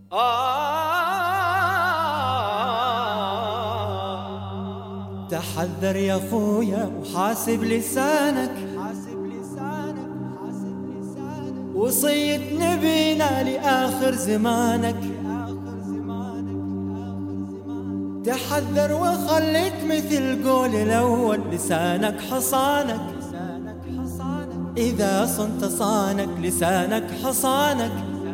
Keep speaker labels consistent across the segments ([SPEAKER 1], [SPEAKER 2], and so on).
[SPEAKER 1] تحذر يا خويا وحاسب لسانك، وصية نبينا لآخر زمانك. تحذر وخليك مثل قول الأول، لسانك حصانك إذا صنت صانك، لسانك حصانك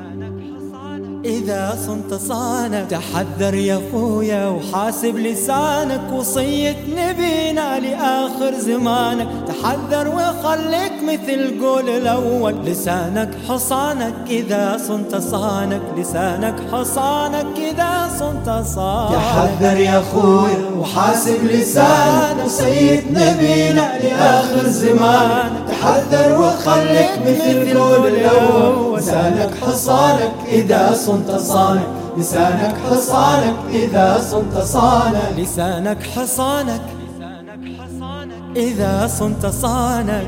[SPEAKER 1] إذا صنت صانك. تحذر يا خويا وحاسب لسانك، وصية نبينا لآخر زمانك. تحذر وخليك مثل قول الأول، لسانك حصانك إذا صنت صانك، لسانك حصانك إذا صنت صانك.
[SPEAKER 2] تحذر يا خويا وحاسب لسانك، وصية نبينا لآخر زمانك. تحذر وخليك مثل قول الأول، لسانك حصانك إذا صنت صانك، لسانك حصانك إذا صنت صانك.
[SPEAKER 1] لسانك حصانك إذا صنت صانك.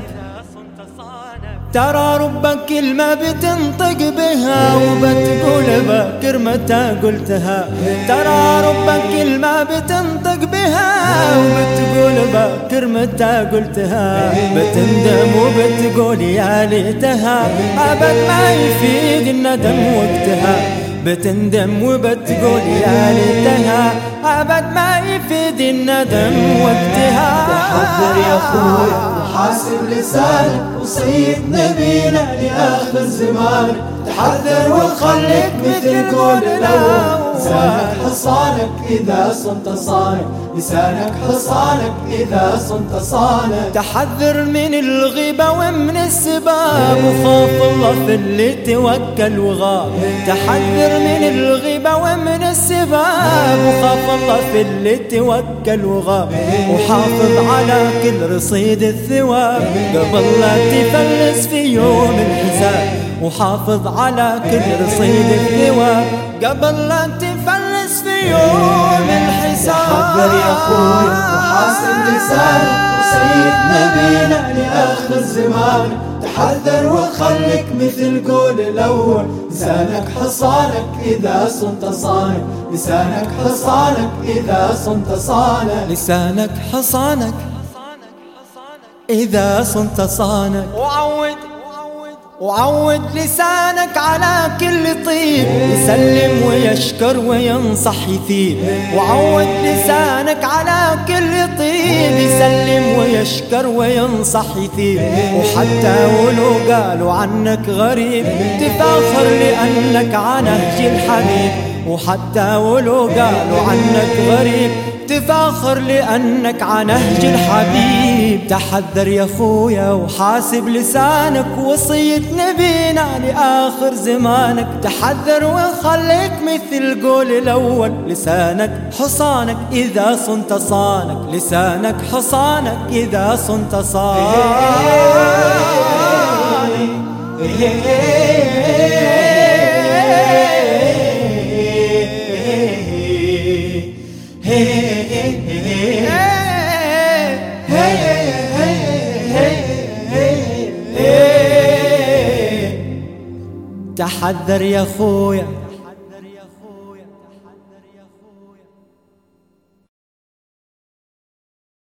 [SPEAKER 1] ترى رب كلمة بتنطق بها وبتقول باكر متى قلتها. ترى رب كلمة بتنطق بها وبتقول باكر متى قلتها. بتندم وبتقول يا ليتها، أبد ما يفيد الندم وقتها. بتندم وبتقول يا ليتها، أبد ما يفيد الندم وقتها.
[SPEAKER 2] تحذر يا خويا وحاسب لسانك، وصية نبينا لآخر زمانك. تحذر وخليك مثل قول الأول، لسانك حصانك إذا صنت صانك، لسانك حصانك إذا صنت صانك.
[SPEAKER 1] تحذر من الغيبة ومن السباب، وخاف الله في اللي توكل وغاب. تحذر من الغيبة ومن السباب، وخاف الله في اللي توكل وغاب. وحافظ على كل رصيد الثواب قبل لا تفلس في يوم الحساب. وحافظ على كل رصيد الثواب قبل لا تفلس في يوم الحساب.
[SPEAKER 2] تحذر يا خويا وحاسب لسانك، وصية نبينا لآخر زمانك. تحذر وخليك مثل قول الأول، لسانك حصانك إذا صنت صانك، لسانك حصانك إذا صنت صانك.
[SPEAKER 1] لسانك حصانك إذا صنت صانك. وعود لسانك على كل طيب، يسلم ويشكر وينصح يثيب. وعود لسانك على كل طيب، يسلم ويشكر وينصح يثيب. وحتى ولو قالوا عنك غريب، تفاخر لأنك على نهج الحبيب. وحتى ولو قالوا عنك غريب، تفاخر لأنك على نهج الحبيب. تحذر يا خويا وحاسب لسانك، وصية نبينا لآخر زمانك. تحذر وخليك مثل قول الأول، لسانك حصانك إذا صنت صانك، لسانك حصانك إذا صنت صانك. تحذر يا خويا